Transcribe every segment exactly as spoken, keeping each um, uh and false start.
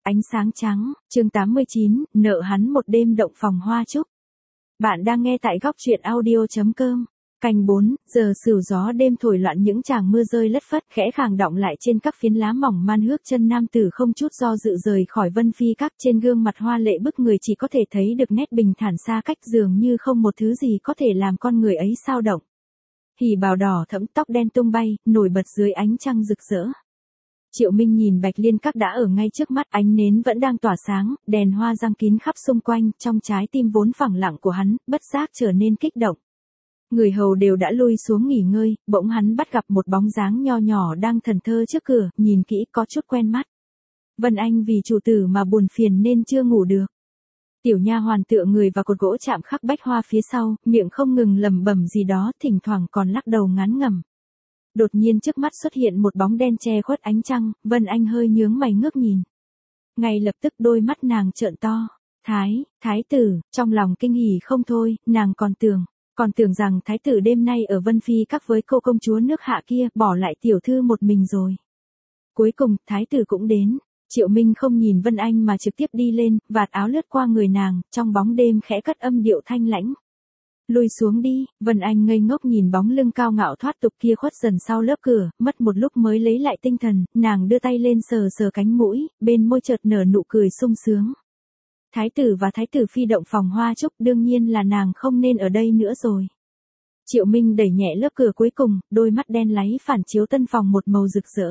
Ánh sáng trắng, chương tám mươi chín, nợ hắn một đêm động phòng hoa trúc. Bạn đang nghe tại góc truyện audio chấm com. Canh bốn, giờ sửu gió đêm thổi loạn những tràng mưa rơi lất phất khẽ khàng đọng lại trên các phiến lá mỏng man hước chân nam tử không chút do dự rời khỏi Vân Phi Các. Trên gương mặt hoa lệ bức người chỉ có thể thấy được nét bình thản xa cách, dường như không một thứ gì có thể làm con người ấy xao động. Hỉ bào đỏ thẫm, tóc đen tung bay, nổi bật dưới ánh trăng rực rỡ. Triệu Minh nhìn Bạch Liên Các đã ở ngay trước mắt, ánh nến vẫn đang tỏa sáng, đèn hoa giăng kín khắp xung quanh, trong trái tim vốn phẳng lặng của hắn, bất giác trở nên kích động. Người hầu đều đã lui xuống nghỉ ngơi, bỗng hắn bắt gặp một bóng dáng nho nhỏ đang thẫn thờ trước cửa, nhìn kỹ có chút quen mắt. Vân Anh vì chủ tử mà buồn phiền nên chưa ngủ được. Tiểu nha hoàn tựa người vào cột gỗ chạm khắc bách hoa phía sau, miệng không ngừng lẩm bẩm gì đó, thỉnh thoảng còn lắc đầu ngán ngẩm. Đột nhiên trước mắt xuất hiện một bóng đen che khuất ánh trăng, Vân Anh hơi nhướng mày ngước nhìn. Ngay lập tức đôi mắt nàng trợn to. Thái, thái tử, trong lòng kinh hỉ không thôi, nàng còn tưởng, còn tưởng rằng thái tử đêm nay ở Vân Phi Các với cô công chúa nước Hạ kia, bỏ lại tiểu thư một mình rồi. Cuối cùng, thái tử cũng đến. Triệu Minh không nhìn Vân Anh mà trực tiếp đi lên, vạt áo lướt qua người nàng, trong bóng đêm khẽ cất âm điệu thanh lãnh. Lùi xuống đi. Vân Anh ngây ngốc nhìn bóng lưng cao ngạo thoát tục kia khuất dần sau lớp cửa, mất một lúc mới lấy lại tinh thần, nàng đưa tay lên sờ sờ cánh mũi, bên môi chợt nở nụ cười sung sướng. Thái tử và thái tử phi động phòng hoa trúc, đương nhiên là nàng không nên ở đây nữa rồi. Triệu Minh đẩy nhẹ lớp cửa cuối cùng, đôi mắt đen láy phản chiếu tân phòng một màu rực rỡ.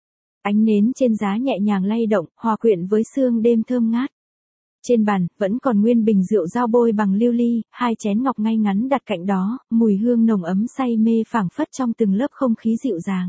Ánh nến trên giá nhẹ nhàng lay động, hòa quyện với sương đêm thơm ngát. Trên bàn, vẫn còn nguyên bình rượu dao bôi bằng lưu ly, hai chén ngọc ngay ngắn đặt cạnh đó, mùi hương nồng ấm say mê phảng phất trong từng lớp không khí dịu dàng.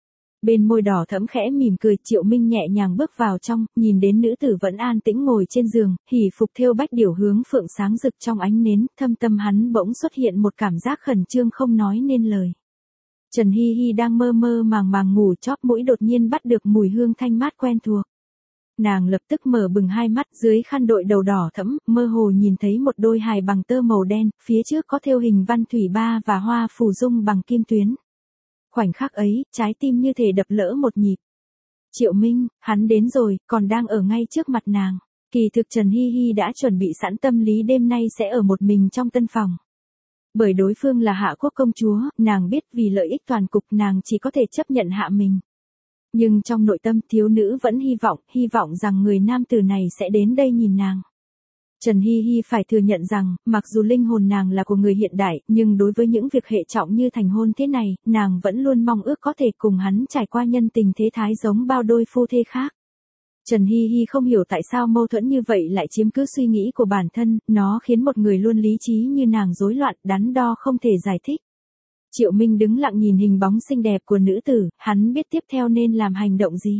Bên môi đỏ thẫm khẽ mỉm cười, Triệu Minh nhẹ nhàng bước vào trong, nhìn đến nữ tử vẫn an tĩnh ngồi trên giường, hỉ phục thêu bách điểu hướng phượng sáng rực trong ánh nến, thâm tâm hắn bỗng xuất hiện một cảm giác khẩn trương không nói nên lời. Trần Hi Hi đang mơ mơ màng màng ngủ, chóp mũi đột nhiên bắt được mùi hương thanh mát quen thuộc. Nàng lập tức mở bừng hai mắt, dưới khăn đội đầu đỏ thẫm, mơ hồ nhìn thấy một đôi hài bằng tơ màu đen, phía trước có thêu hình văn thủy ba và hoa phù dung bằng kim tuyến. Khoảnh khắc ấy, trái tim như thể đập lỡ một nhịp. Triệu Minh, hắn đến rồi, còn đang ở ngay trước mặt nàng. Kỳ thực Trần Hi Hi đã chuẩn bị sẵn tâm lý đêm nay sẽ ở một mình trong tân phòng. Bởi đối phương là Hạ Quốc công chúa, nàng biết vì lợi ích toàn cục nàng chỉ có thể chấp nhận hạ mình. Nhưng trong nội tâm thiếu nữ vẫn hy vọng, hy vọng rằng người nam tử này sẽ đến đây nhìn nàng. Trần Hi Hi phải thừa nhận rằng, mặc dù linh hồn nàng là của người hiện đại, nhưng đối với những việc hệ trọng như thành hôn thế này, nàng vẫn luôn mong ước có thể cùng hắn trải qua nhân tình thế thái giống bao đôi phu thê khác. Trần Hi Hi không hiểu tại sao mâu thuẫn như vậy lại chiếm cứ suy nghĩ của bản thân, nó khiến một người luôn lý trí như nàng rối loạn, đắn đo không thể giải thích. Triệu Minh đứng lặng nhìn hình bóng xinh đẹp của nữ tử, hắn biết tiếp theo nên làm hành động gì.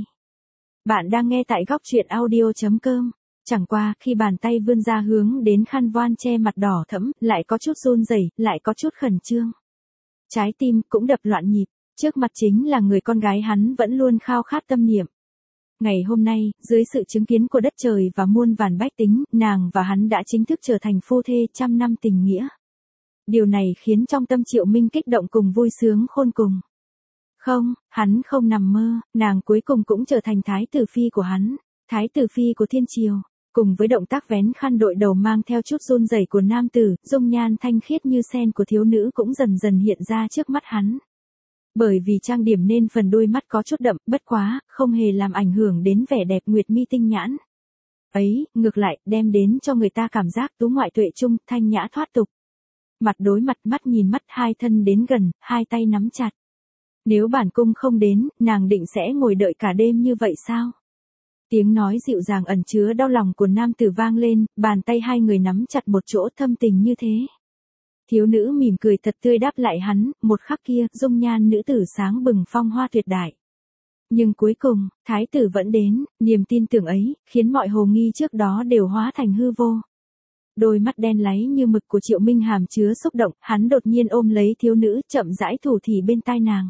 Bạn đang nghe tại góc truyện audio chấm com. Chẳng qua, khi bàn tay vươn ra hướng đến khăn voan che mặt đỏ thẫm, lại có chút run rẩy, lại có chút khẩn trương. Trái tim cũng đập loạn nhịp, trước mặt chính là người con gái hắn vẫn luôn khao khát tâm niệm. Ngày hôm nay, dưới sự chứng kiến của đất trời và muôn vàn bách tính, nàng và hắn đã chính thức trở thành phu thê trăm năm tình nghĩa. Điều này khiến trong tâm Triệu Minh kích động cùng vui sướng khôn cùng. Không, hắn không nằm mơ, nàng cuối cùng cũng trở thành thái tử phi của hắn, thái tử phi của thiên triều. Cùng với động tác vén khăn đội đầu mang theo chút run rẩy của nam tử, dung nhan thanh khiết như sen của thiếu nữ cũng dần dần hiện ra trước mắt hắn. Bởi vì trang điểm nên phần đôi mắt có chút đậm, bất quá, không hề làm ảnh hưởng đến vẻ đẹp nguyệt mi tinh nhãn. Ấy, ngược lại, đem đến cho người ta cảm giác tú ngoại tuệ trung, thanh nhã thoát tục. Mặt đối mặt, mắt nhìn mắt, hai thân đến gần, hai tay nắm chặt. Nếu bản cung không đến, nàng định sẽ ngồi đợi cả đêm như vậy sao? Tiếng nói dịu dàng ẩn chứa đau lòng của nam tử vang lên, bàn tay hai người nắm chặt một chỗ thâm tình như thế. Thiếu nữ mỉm cười thật tươi đáp lại hắn, một khắc kia, dung nhan nữ tử sáng bừng phong hoa tuyệt đại. Nhưng cuối cùng, thái tử vẫn đến, niềm tin tưởng ấy, khiến mọi hồ nghi trước đó đều hóa thành hư vô. Đôi mắt đen láy như mực của Triệu Minh hàm chứa xúc động, hắn đột nhiên ôm lấy thiếu nữ, chậm rãi thủ thỉ bên tai nàng.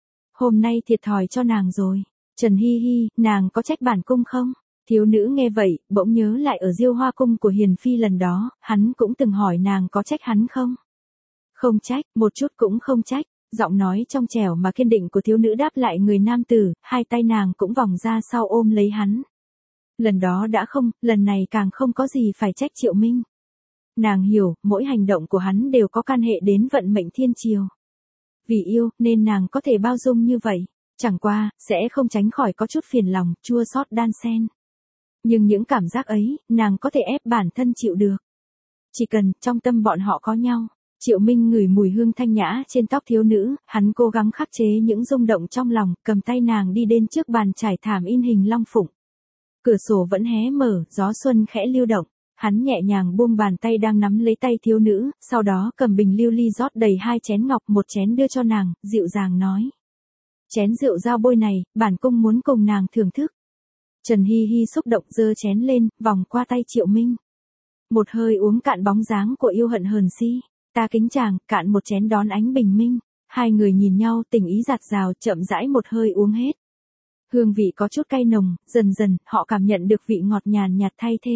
Hôm nay thiệt thòi cho nàng rồi. Trần Hi Hi, nàng có trách bản cung không? Thiếu nữ nghe vậy, bỗng nhớ lại ở Diêu Hoa cung của Hiền Phi lần đó, hắn cũng từng hỏi nàng có trách hắn không? Không trách, một chút cũng không trách. Giọng nói trong trẻo mà kiên định của thiếu nữ đáp lại người nam tử, hai tay nàng cũng vòng ra sau ôm lấy hắn. Lần đó đã không, lần này càng không có gì phải trách Triệu Minh. Nàng hiểu, mỗi hành động của hắn đều có can hệ đến vận mệnh thiên triều. Vì yêu, nên nàng có thể bao dung như vậy. Chẳng qua, sẽ không tránh khỏi có chút phiền lòng, chua xót đan xen. Nhưng những cảm giác ấy, nàng có thể ép bản thân chịu được. Chỉ cần, trong tâm bọn họ có nhau. Triệu Minh ngửi mùi hương thanh nhã trên tóc thiếu nữ, hắn cố gắng khắc chế những rung động trong lòng, cầm tay nàng đi đến trước bàn trải thảm in hình long phụng. Cửa sổ vẫn hé mở, gió xuân khẽ lưu động. Hắn nhẹ nhàng buông bàn tay đang nắm lấy tay thiếu nữ, sau đó cầm bình lưu ly rót đầy hai chén ngọc, một chén đưa cho nàng, dịu dàng nói. Chén rượu dao bôi này, bản cung muốn cùng nàng thưởng thức. Trần Hi Hi xúc động giơ chén lên, vòng qua tay Triệu Minh. Một hơi uống cạn bóng dáng của yêu hận hờn si. Ta kính chàng, cạn một chén đón ánh bình minh. Hai người nhìn nhau tình ý dạt dào, chậm rãi một hơi uống hết. Hương vị có chút cay nồng, dần dần, họ cảm nhận được vị ngọt nhàn nhạt thay thế.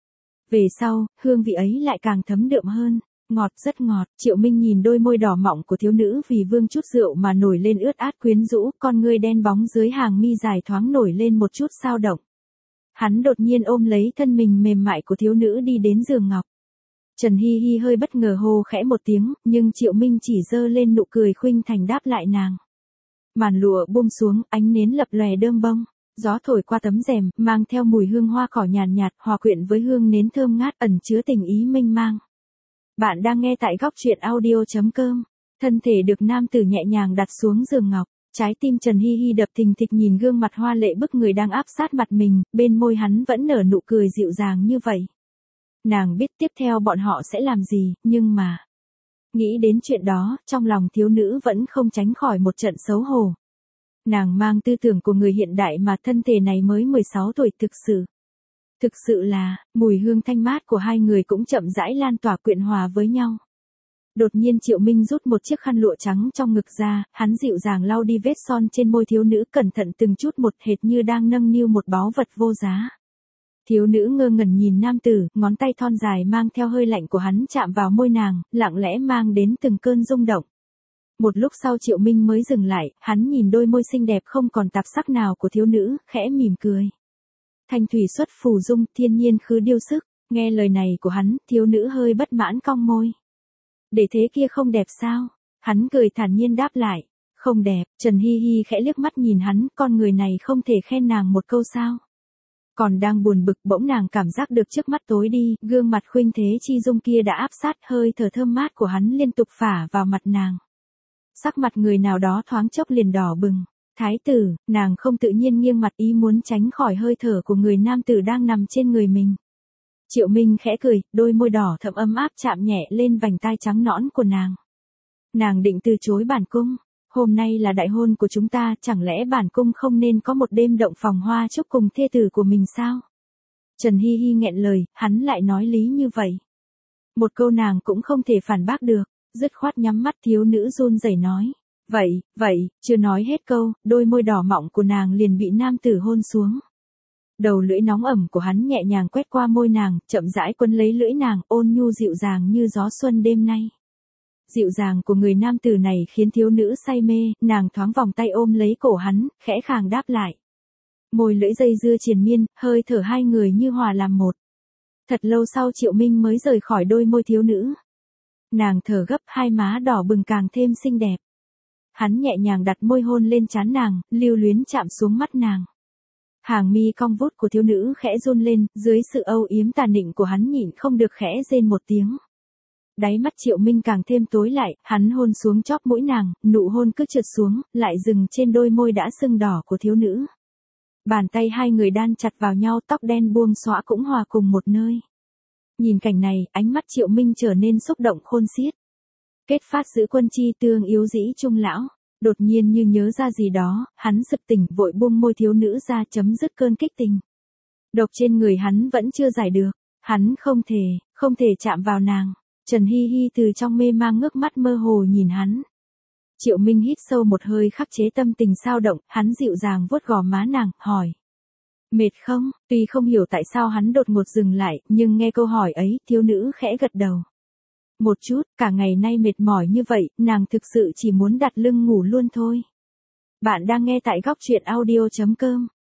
Về sau, hương vị ấy lại càng thấm đượm hơn. Ngọt, rất ngọt. Triệu Minh nhìn đôi môi đỏ mọng của thiếu nữ vì vương chút rượu mà nổi lên ướt át quyến rũ, con ngươi đen bóng dưới hàng mi dài thoáng nổi lên một chút sao động. Hắn đột nhiên ôm lấy thân mình mềm mại của thiếu nữ đi đến giường ngọc. Trần Hi Hi hơi bất ngờ hô khẽ một tiếng, nhưng Triệu Minh chỉ giơ lên nụ cười khuynh thành đáp lại nàng. Màn lụa buông xuống, ánh nến lập lòe đơm bông. Gió thổi qua tấm rèm, mang theo mùi hương hoa cỏ nhàn nhạt, hòa quyện với hương nến thơm ngát ẩn chứa tình ý mênh mang. Bạn đang nghe tại góc truyện audio chấm com. Thân thể được nam tử nhẹ nhàng đặt xuống giường ngọc. Trái tim Trần Hi Hi đập thình thịch nhìn gương mặt hoa lệ bức người đang áp sát mặt mình, bên môi hắn vẫn nở nụ cười dịu dàng như vậy. Nàng biết tiếp theo bọn họ sẽ làm gì, nhưng mà... Nghĩ đến chuyện đó, trong lòng thiếu nữ vẫn không tránh khỏi một trận xấu hổ. Nàng mang tư tưởng của người hiện đại mà thân thể này mới mười sáu tuổi thực sự. Thực sự là, mùi hương thanh mát của hai người cũng chậm rãi lan tỏa quyện hòa với nhau. Đột nhiên Triệu Minh rút một chiếc khăn lụa trắng trong ngực ra, hắn dịu dàng lau đi vết son trên môi thiếu nữ cẩn thận từng chút một hệt như đang nâng niu một báu vật vô giá. Thiếu nữ ngơ ngẩn nhìn nam tử, ngón tay thon dài mang theo hơi lạnh của hắn chạm vào môi nàng, lặng lẽ mang đến từng cơn rung động. Một lúc sau Triệu Minh mới dừng lại, hắn nhìn đôi môi xinh đẹp không còn tạp sắc nào của thiếu nữ, khẽ mỉm cười. Thanh thủy xuất phù dung, thiên nhiên khứ điêu sức, nghe lời này của hắn, thiếu nữ hơi bất mãn cong môi. Để thế kia không đẹp sao? Hắn cười thản nhiên đáp lại. Không đẹp, Trần Hi Hi khẽ liếc mắt nhìn hắn, con người này không thể khen nàng một câu sao? Còn đang buồn bực bỗng nàng cảm giác được trước mắt tối đi, gương mặt khuynh thế chi dung kia đã áp sát, hơi thở thơm mát của hắn liên tục phả vào mặt nàng. Sắc mặt người nào đó thoáng chốc liền đỏ bừng. Thái tử, nàng không tự nhiên nghiêng mặt ý muốn tránh khỏi hơi thở của người nam tử đang nằm trên người mình. Triệu Minh khẽ cười, đôi môi đỏ thẫm ấm áp chạm nhẹ lên vành tai trắng nõn của nàng. Nàng định từ chối bản cung. Hôm nay là đại hôn của chúng ta, chẳng lẽ bản cung không nên có một đêm động phòng hoa chúc cùng thê tử của mình sao? Trần Hi Hi nghẹn lời, hắn lại nói lý như vậy. Một câu nàng cũng không thể phản bác được, dứt khoát nhắm mắt thiếu nữ run rẩy nói. Vậy, vậy, chưa nói hết câu, đôi môi đỏ mọng của nàng liền bị nam tử hôn xuống. Đầu lưỡi nóng ẩm của hắn nhẹ nhàng quét qua môi nàng, chậm rãi quấn lấy lưỡi nàng, ôn nhu dịu dàng như gió xuân đêm nay. Dịu dàng của người nam tử này khiến thiếu nữ say mê, nàng thoáng vòng tay ôm lấy cổ hắn, khẽ khàng đáp lại. Môi lưỡi dây dưa triền miên, hơi thở hai người như hòa làm một. Thật lâu sau Triệu Minh mới rời khỏi đôi môi thiếu nữ. Nàng thở gấp, hai má đỏ bừng càng thêm xinh đẹp. Hắn nhẹ nhàng đặt môi hôn lên trán nàng, lưu luyến chạm xuống mắt nàng. Hàng mi cong vút của thiếu nữ khẽ run lên, dưới sự âu yếm tà nịnh của hắn nhịn không được khẽ rên một tiếng. Đáy mắt Triệu Minh càng thêm tối lại, hắn hôn xuống chóp mũi nàng, nụ hôn cứ trượt xuống, lại dừng trên đôi môi đã sưng đỏ của thiếu nữ. Bàn tay hai người đan chặt vào nhau, tóc đen buông xõa cũng hòa cùng một nơi. Nhìn cảnh này, ánh mắt Triệu Minh trở nên xúc động khôn xiết. Kết phát giữ quân chi tương yếu dĩ trung lão. Đột nhiên như nhớ ra gì đó, hắn sực tỉnh vội buông môi thiếu nữ ra chấm dứt cơn kích tình. Độc trên người hắn vẫn chưa giải được. Hắn không thể, không thể chạm vào nàng. Trần Hi Hi từ trong mê mang ngước mắt mơ hồ nhìn hắn. Triệu Minh hít sâu một hơi khắc chế tâm tình sao động, hắn dịu dàng vuốt gò má nàng, hỏi. Mệt không? Tuy không hiểu tại sao hắn đột ngột dừng lại, nhưng nghe câu hỏi ấy, thiếu nữ khẽ gật đầu. Một chút, cả ngày nay mệt mỏi như vậy, nàng thực sự chỉ muốn đặt lưng ngủ luôn thôi. Bạn đang nghe tại góc truyện audio chấm com.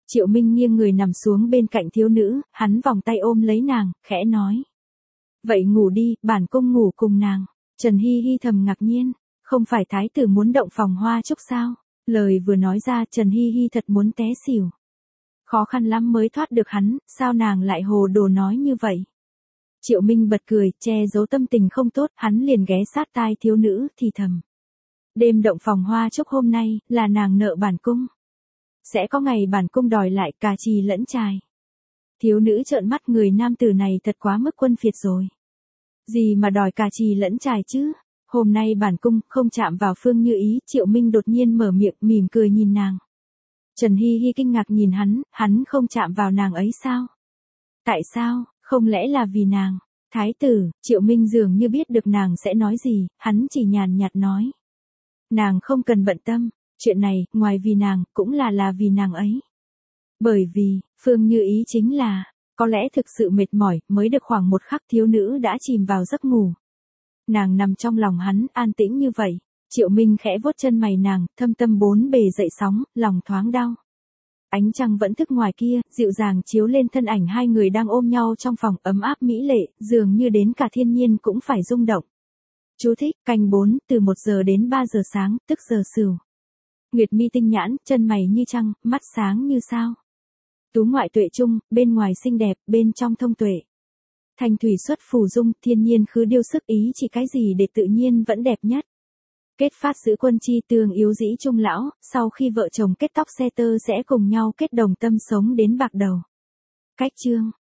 Triệu Minh nghiêng người nằm xuống bên cạnh thiếu nữ, hắn vòng tay ôm lấy nàng, khẽ nói. Vậy ngủ đi, bản cung ngủ cùng nàng. Trần Hi Hi thầm ngạc nhiên, không phải thái tử muốn động phòng hoa chúc sao? Lời vừa nói ra Trần Hi Hi thật muốn té xỉu. Khó khăn lắm mới thoát được hắn, sao nàng lại hồ đồ nói như vậy? Triệu Minh bật cười, che giấu tâm tình không tốt, hắn liền ghé sát tai thiếu nữ, thì thầm. Đêm động phòng hoa chúc hôm nay, là nàng nợ bản cung. Sẽ có ngày bản cung đòi lại cà chì lẫn chài. Thiếu nữ trợn mắt, người nam tử này thật quá mức quân phiệt rồi. Gì mà đòi cà chì lẫn chài chứ? Hôm nay bản cung không chạm vào Phương Như Ý. Triệu Minh đột nhiên mở miệng, mỉm cười nhìn nàng. Trần Hi Hi kinh ngạc nhìn hắn, hắn không chạm vào nàng ấy sao? Tại sao, không lẽ là vì nàng? Thái tử, Triệu Minh dường như biết được nàng sẽ nói gì, hắn chỉ nhàn nhạt nói. Nàng không cần bận tâm, chuyện này, ngoài vì nàng, cũng là là vì nàng ấy. Bởi vì, Phương Như Ý chính là, có lẽ thực sự mệt mỏi, mới được khoảng một khắc thiếu nữ đã chìm vào giấc ngủ. Nàng nằm trong lòng hắn, an tĩnh như vậy. Triệu Minh khẽ vuốt chân mày nàng, thâm tâm bốn bề dậy sóng, lòng thoáng đau. Ánh trăng vẫn thức ngoài kia, dịu dàng chiếu lên thân ảnh hai người đang ôm nhau trong phòng, ấm áp mỹ lệ, dường như đến cả thiên nhiên cũng phải rung động. Chú thích, canh bốn, từ một giờ đến ba giờ sáng, tức giờ Sửu. Nguyệt mi tinh nhãn, chân mày như trăng, mắt sáng như sao. Tú ngoại tuệ trung, bên ngoài xinh đẹp, bên trong thông tuệ. Thanh thủy xuất phù dung, thiên nhiên khứ điêu sức ý chỉ cái gì để tự nhiên vẫn đẹp nhất. Kết phát giữ quân chi tương yếu dĩ trung lão, sau khi vợ chồng kết tóc xe tơ sẽ cùng nhau kết đồng tâm sống đến bạc đầu. Cách chương